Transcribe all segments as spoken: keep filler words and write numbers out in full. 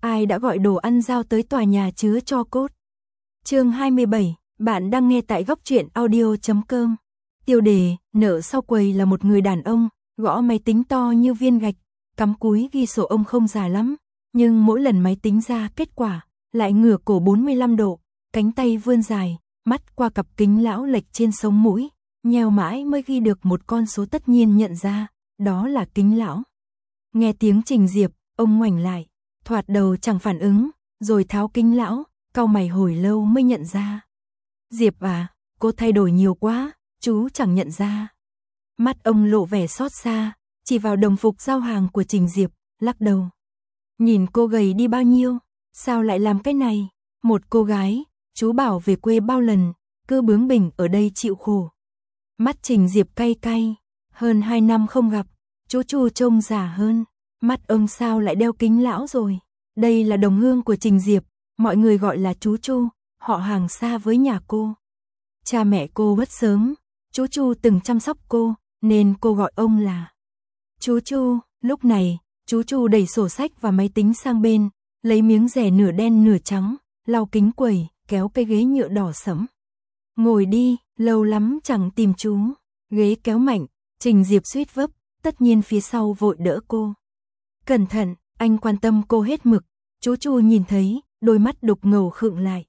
ai đã gọi đồ ăn giao tới tòa nhà chứa tro cốt. Chương hai mươi bảy, bạn đang nghe tại góc truyện audio chấm com. Tiêu đề, nợ sau quầy là một người đàn ông, gõ máy tính to như viên gạch, cắm cúi ghi sổ ông không già lắm, nhưng mỗi lần máy tính ra kết quả, lại ngửa cổ bốn mươi lăm độ, cánh tay vươn dài, mắt qua cặp kính lão lệch trên sống mũi, nheo mãi mới ghi được một con số tất nhiên nhận ra, đó là kính lão. Nghe tiếng Trình Diệp, ông ngoảnh lại, thoạt đầu chẳng phản ứng, rồi tháo kính lão, cau mày hồi lâu mới nhận ra. Diệp à, cô thay đổi nhiều quá, chú chẳng nhận ra. Mắt ông lộ vẻ xót xa, chỉ vào đồng phục giao hàng của Trình Diệp, lắc đầu. Nhìn cô gầy đi bao nhiêu, sao lại làm cái này? Một cô gái, chú bảo về quê bao lần, cứ bướng bỉnh ở đây chịu khổ. Mắt Trình Diệp cay cay, hơn hai năm không gặp, chú Chu trông già hơn. Mắt ông sao lại đeo kính lão rồi? Đây là đồng hương của Trình Diệp, mọi người gọi là chú Chu, họ hàng xa với nhà cô. Cha mẹ cô mất sớm, chú Chu từng chăm sóc cô, nên cô gọi ông là chú Chu. Lúc này, chú Chu đẩy sổ sách và máy tính sang bên, lấy miếng rẻ nửa đen nửa trắng, lau kính quầy, kéo cái ghế nhựa đỏ sẫm. Ngồi đi, lâu lắm chẳng tìm chú. Ghế kéo mạnh, Trình Diệp suýt vấp, tất nhiên phía sau vội đỡ cô. Cẩn thận, anh quan tâm cô hết mực. Chú Chu nhìn thấy, đôi mắt đục ngầu khựng lại.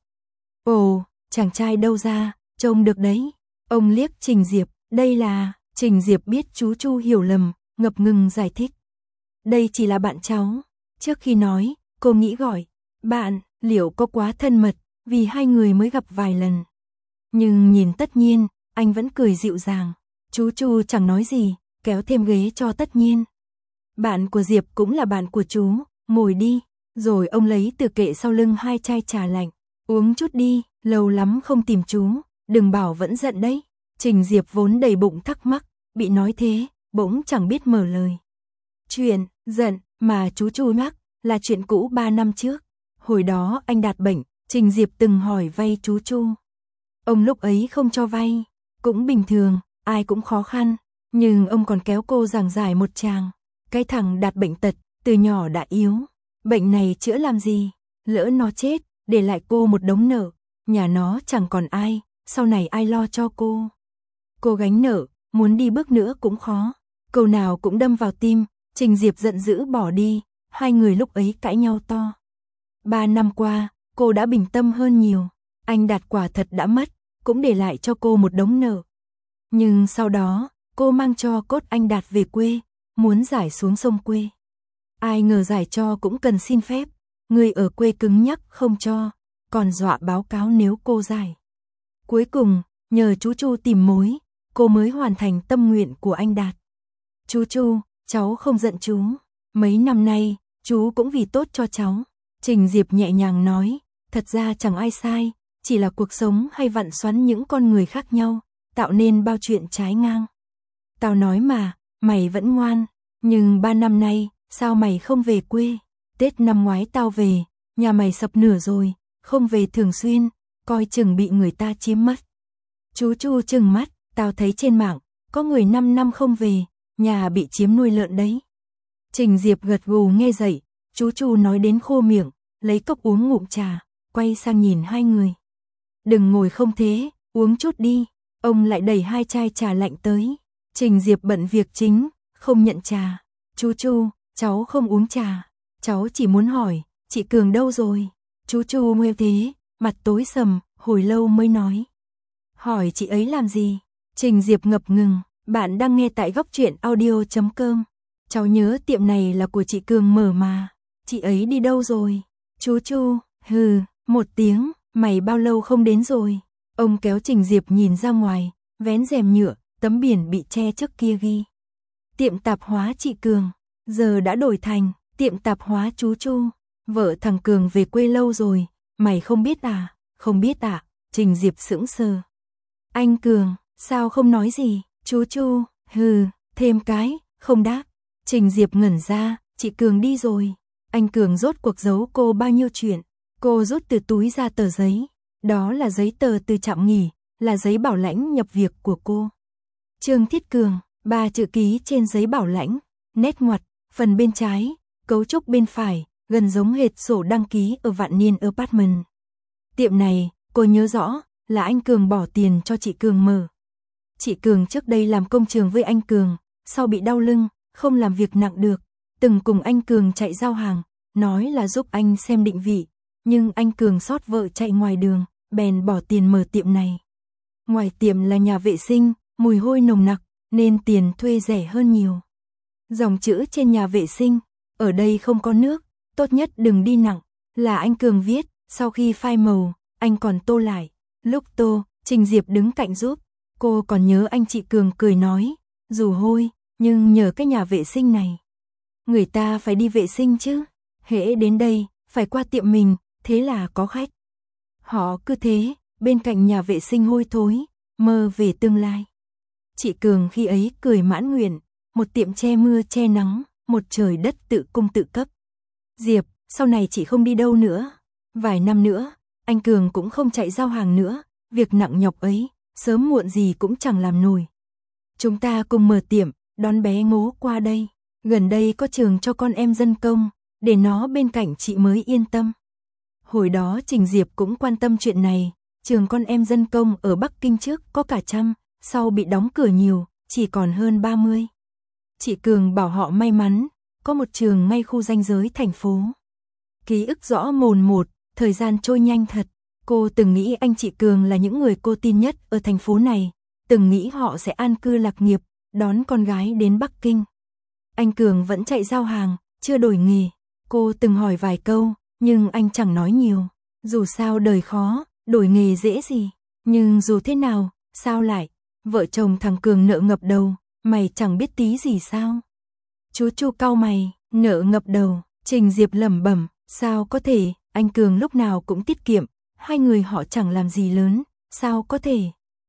Ồ, chàng trai đâu ra, trông được đấy. Ông liếc Trình Diệp, đây là... Trình Diệp biết chú Chu hiểu lầm, ngập ngừng giải thích. Đây chỉ là bạn cháu. Trước khi nói, cô nghĩ gọi bạn, liệu có quá thân mật, vì hai người mới gặp vài lần. Nhưng nhìn Tất Nhiên, anh vẫn cười dịu dàng. Chú Chu chẳng nói gì, kéo thêm ghế cho Tất Nhiên. Bạn của Diệp cũng là bạn của chú, ngồi đi. Rồi ông lấy từ kệ sau lưng hai chai trà lạnh. Uống chút đi, lâu lắm không tìm chú, đừng bảo vẫn giận đấy. Trình Diệp vốn đầy bụng thắc mắc, bị nói thế, bỗng chẳng biết mở lời. Chuyện, giận, mà chú Chu nhắc, là chuyện cũ ba năm trước. Hồi đó anh Đạt bệnh, Trình Diệp từng hỏi vay chú Chu. Ông lúc ấy không cho vay, cũng bình thường, ai cũng khó khăn. Nhưng ông còn kéo cô giảng giải một tràng. Cái thằng Đạt bệnh tật, từ nhỏ đã yếu. Bệnh này chữa làm gì? Lỡ nó chết, để lại cô một đống nợ. Nhà nó chẳng còn ai, sau này ai lo cho cô? Cô gánh nợ, muốn đi bước nữa cũng khó. Câu nào cũng đâm vào tim, Trình Diệp giận dữ bỏ đi, hai người lúc ấy cãi nhau to. Ba năm qua, cô đã bình tâm hơn nhiều. Anh Đạt quả thật đã mất, cũng để lại cho cô một đống nợ. Nhưng sau đó, cô mang cho cốt anh Đạt về quê, muốn giải xuống sông quê. Ai ngờ giải cho cũng cần xin phép, người ở quê cứng nhắc không cho, còn dọa báo cáo nếu cô giải. Cuối cùng, nhờ chú Chu tìm mối, cô mới hoàn thành tâm nguyện của anh Đạt. Chú Chu, cháu không giận chú. Mấy năm nay, chú cũng vì tốt cho cháu. Trình Diệp nhẹ nhàng nói, thật ra chẳng ai sai, chỉ là cuộc sống hay vặn xoắn những con người khác nhau, tạo nên bao chuyện trái ngang. Tao nói mà, mày vẫn ngoan, nhưng ba năm nay, sao mày không về quê? Tết năm ngoái tao về, nhà mày sập nửa rồi, không về thường xuyên, coi chừng bị người ta chiếm mất. Chú Chu trừng mắt, tao thấy trên mạng, có người năm năm không về, nhà bị chiếm nuôi lợn đấy. Trình Diệp gật gù nghe dậy, chú Chu nói đến khô miệng, lấy cốc uống ngụm trà, quay sang nhìn hai người. Đừng ngồi không thế, uống chút đi. Ông lại đẩy hai chai trà lạnh tới. Trình Diệp bận việc chính, không nhận trà. Chú Chu, cháu không uống trà. Cháu chỉ muốn hỏi, chị Cường đâu rồi? Chú Chu nghe thế, mặt tối sầm, hồi lâu mới nói. Hỏi chị ấy làm gì? Trình Diệp ngập ngừng, bạn đang nghe tại góc truyện audio chấm com. Cháu nhớ tiệm này là của chị Cường mở mà. Chị ấy đi đâu rồi? Chú Chu, hừ, một tiếng, mày bao lâu không đến rồi? Ông kéo Trình Diệp nhìn ra ngoài, vén rèm nhựa, tấm biển bị che trước kia ghi. Tiệm tạp hóa chị Cường, giờ đã đổi thành tiệm tạp hóa chú Chu. Vợ thằng Cường về quê lâu rồi, mày không biết à? Không biết à? Trình Diệp sững sờ. Anh Cường, sao không nói gì? Chú Chu, hừ, thêm cái, không đáp. Trình Diệp ngẩn ra, chị Cường đi rồi. Anh Cường rốt cuộc giấu cô bao nhiêu chuyện. Cô rút từ túi ra tờ giấy. Đó là giấy tờ từ trạm nghỉ, là giấy bảo lãnh nhập việc của cô. Trương Thiết Cường, ba chữ ký trên giấy bảo lãnh, nét ngoặt, phần bên trái, cấu trúc bên phải, gần giống hệt sổ đăng ký ở Vạn Niên Apartment. Tiệm này, cô nhớ rõ, là anh Cường bỏ tiền cho chị Cường mở. Chị Cường trước đây làm công trường với anh Cường, sau bị đau lưng, không làm việc nặng được, từng cùng anh Cường chạy giao hàng, nói là giúp anh xem định vị, nhưng anh Cường sót vợ chạy ngoài đường, bèn bỏ tiền mở tiệm này. Ngoài tiệm là nhà vệ sinh, mùi hôi nồng nặc, nên tiền thuê rẻ hơn nhiều. Dòng chữ trên nhà vệ sinh, ở đây không có nước, tốt nhất đừng đi nặng, là anh Cường viết, sau khi phai màu, anh còn tô lại. Lúc tô, Trình Diệp đứng cạnh giúp, cô còn nhớ anh chị Cường cười nói, dù hôi, nhưng nhờ cái nhà vệ sinh này. Người ta phải đi vệ sinh chứ, hễ đến đây, phải qua tiệm mình, thế là có khách. Họ cứ thế, bên cạnh nhà vệ sinh hôi thối, mơ về tương lai. Chị Cường khi ấy cười mãn nguyện, một tiệm che mưa che nắng, một trời đất tự cung tự cấp. Diệp, sau này chị không đi đâu nữa. Vài năm nữa, anh Cường cũng không chạy giao hàng nữa, việc nặng nhọc ấy, sớm muộn gì cũng chẳng làm nổi. Chúng ta cùng mở tiệm, đón bé Ngố qua đây. Gần đây có trường cho con em dân công, để nó bên cạnh chị mới yên tâm. Hồi đó Trình Diệp cũng quan tâm chuyện này, trường con em dân công ở Bắc Kinh trước có cả trăm, sau bị đóng cửa nhiều, chỉ còn hơn ba mươi. Chị Cường bảo họ may mắn, có một trường ngay khu ranh giới thành phố. Ký ức rõ mồn một, thời gian trôi nhanh thật. Cô từng nghĩ anh chị Cường là những người cô tin nhất ở thành phố này, từng nghĩ họ sẽ an cư lạc nghiệp, đón con gái đến Bắc Kinh. Anh Cường vẫn chạy giao hàng, chưa đổi nghề. Cô từng hỏi vài câu, nhưng anh chẳng nói nhiều. Dù sao đời khó, đổi nghề dễ gì. Nhưng dù thế nào, sao lại? Vợ chồng thằng Cường nợ ngập đầu, mày chẳng biết tí gì sao? Chú Chu cau mày, nợ ngập đầu. Trình Diệp lẩm bẩm, sao có thể? Anh Cường lúc nào cũng tiết kiệm, hai người họ chẳng làm gì lớn, sao có thể?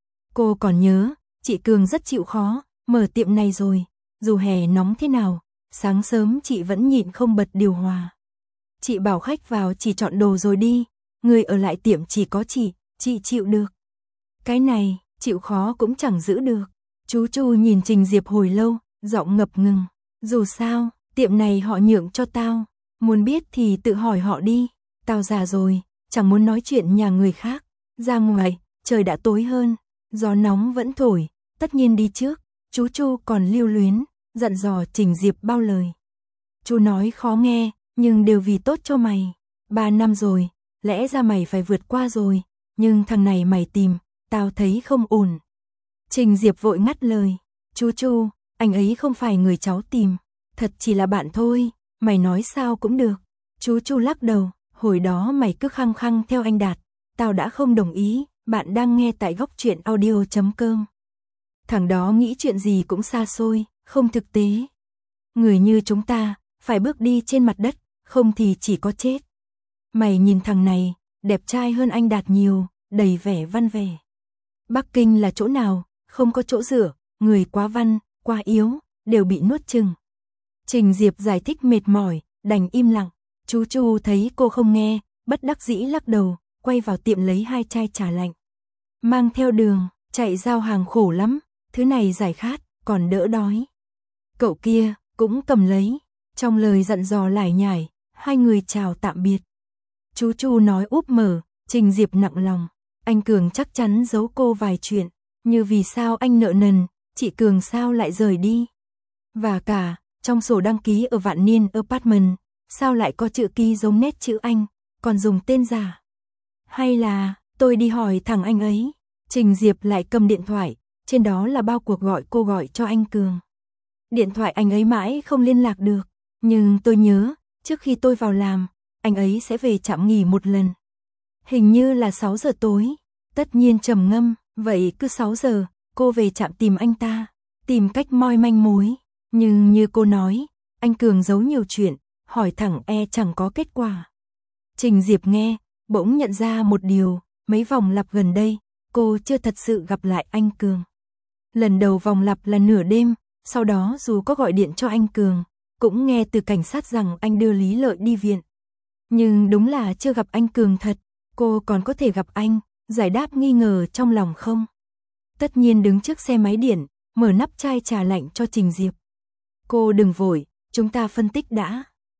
Cô còn nhớ, chị Cường rất chịu khó, mở tiệm này rồi, dù hè nóng thế nào, sáng sớm chị vẫn nhịn không bật điều hòa. Chị bảo khách vào chỉ chọn đồ rồi đi, người ở lại tiệm chỉ có chị, chị chịu được. Cái này, chịu khó cũng chẳng giữ được. Chú Chu nhìn Trình Diệp hồi lâu, giọng ngập ngừng. Dù sao, tiệm này họ nhượng cho tao, muốn biết thì tự hỏi họ đi. Tao già rồi, chẳng muốn nói chuyện nhà người khác. Ra ngoài, trời đã tối hơn, gió nóng vẫn thổi, tất nhiên đi trước. Chú Chu còn lưu luyến, dặn dò Trình Diệp bao lời. Chú nói khó nghe, nhưng đều vì tốt cho mày. Ba năm rồi, lẽ ra mày phải vượt qua rồi, nhưng thằng này mày tìm, tao thấy không ổn. Trình Diệp vội ngắt lời. Chú Chu, anh ấy không phải người cháu tìm, thật chỉ là bạn thôi, mày nói sao cũng được. Chú Chu lắc đầu, hồi đó mày cứ khăng khăng theo anh Đạt, tao đã không đồng ý. Bạn đang nghe tại góc truyện audio chấm com. Thằng đó nghĩ chuyện gì cũng xa xôi, không thực tế. Người như chúng ta, phải bước đi trên mặt đất, không thì chỉ có chết. Mày nhìn thằng này, đẹp trai hơn anh Đạt nhiều, đầy vẻ văn vẻ. Bắc Kinh là chỗ nào, không có chỗ dựa, người quá văn, quá yếu, đều bị nuốt chừng. Trình Diệp giải thích mệt mỏi, đành im lặng. Chú Chu thấy cô không nghe, bất đắc dĩ lắc đầu, quay vào tiệm lấy hai chai trà lạnh. Mang theo đường, chạy giao hàng khổ lắm, thứ này giải khát, còn đỡ đói. Cậu kia, cũng cầm lấy, trong lời dặn dò lải nhải, hai người chào tạm biệt. Chú Chu nói úp mở, Trình Diệp nặng lòng, anh Cường chắc chắn giấu cô vài chuyện, như vì sao anh nợ nần, chị Cường sao lại rời đi. Và cả, trong sổ đăng ký ở Vạn Niên Apartment, sao lại có chữ ký giống nét chữ anh, còn dùng tên giả. Hay là, tôi đi hỏi thằng anh ấy. Trình Diệp lại cầm điện thoại, trên đó là bao cuộc gọi cô gọi cho anh Cường. Điện thoại anh ấy mãi không liên lạc được, nhưng tôi nhớ, trước khi tôi vào làm, anh ấy sẽ về trạm nghỉ một lần. Hình như là sáu giờ tối, tất nhiên trầm ngâm, vậy cứ sáu giờ, cô về trạm tìm anh ta, tìm cách moi manh mối. Nhưng như cô nói, anh Cường giấu nhiều chuyện, hỏi thẳng e chẳng có kết quả. Trình Diệp nghe, bỗng nhận ra một điều, mấy vòng lặp gần đây, cô chưa thật sự gặp lại anh Cường. Lần đầu vòng lặp là nửa đêm, sau đó dù có gọi điện cho anh Cường, cũng nghe từ cảnh sát rằng anh đưa Lý Lợi đi viện. Nhưng đúng là chưa gặp anh Cường thật, cô còn có thể gặp anh, giải đáp nghi ngờ trong lòng không? Tất nhiên đứng trước xe máy điện, mở nắp chai trà lạnh cho Trình Diệp. Cô đừng vội, chúng ta phân tích đã.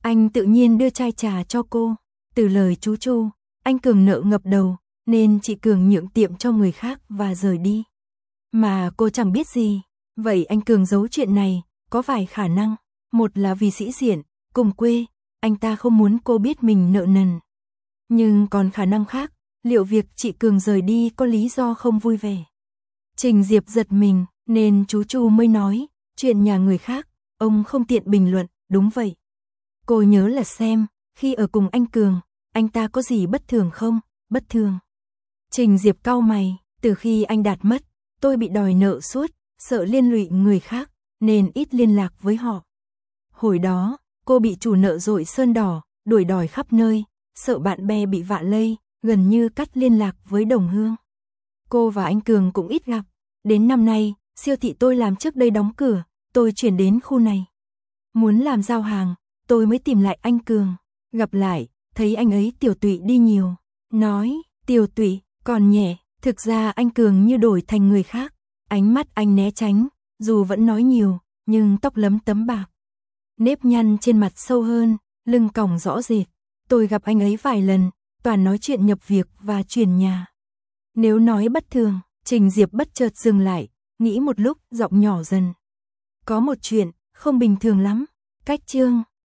Anh tự nhiên đưa chai trà cho cô. Từ lời chú Chu, anh Cường nợ ngập đầu, nên chị Cường nhượng tiệm cho người khác và rời đi. Mà cô chẳng biết gì. Vậy anh Cường giấu chuyện này, có vài khả năng. Một là vì sĩ diện, cùng quê, anh ta không muốn cô biết mình nợ nần. Nhưng còn khả năng khác, liệu việc chị Cường rời đi có lý do không vui vẻ? Trình Diệp giật mình, nên chú Chu mới nói, chuyện nhà người khác, ông không tiện bình luận, đúng vậy. Cô nhớ là xem, khi ở cùng anh Cường, anh ta có gì bất thường không? Bất thường. Trình Diệp cau mày, từ khi anh Đạt mất, tôi bị đòi nợ suốt, sợ liên lụy người khác, nên ít liên lạc với họ. Hồi đó, cô bị chủ nợ dội sơn đỏ, đuổi đòi khắp nơi, sợ bạn bè bị vạ lây, gần như cắt liên lạc với đồng hương. Cô và anh Cường cũng ít gặp. Đến năm nay, siêu thị tôi làm trước đây đóng cửa, tôi chuyển đến khu này. Muốn làm giao hàng, tôi mới tìm lại anh Cường. Gặp lại, thấy anh ấy tiểu tụy đi nhiều. Nói, tiểu tụy, còn nhẹ, thực ra anh Cường như đổi thành người khác. Ánh mắt anh né tránh, dù vẫn nói nhiều, nhưng tóc lấm tấm bạc. Nếp nhăn trên mặt sâu hơn, lưng còng rõ rệt. Tôi gặp anh ấy vài lần, toàn nói chuyện nhập việc và chuyển nhà. Nếu nói bất thường, Trình Diệp bất chợt dừng lại, nghĩ một lúc, giọng nhỏ dần. Có một chuyện, không bình thường lắm. Cách chương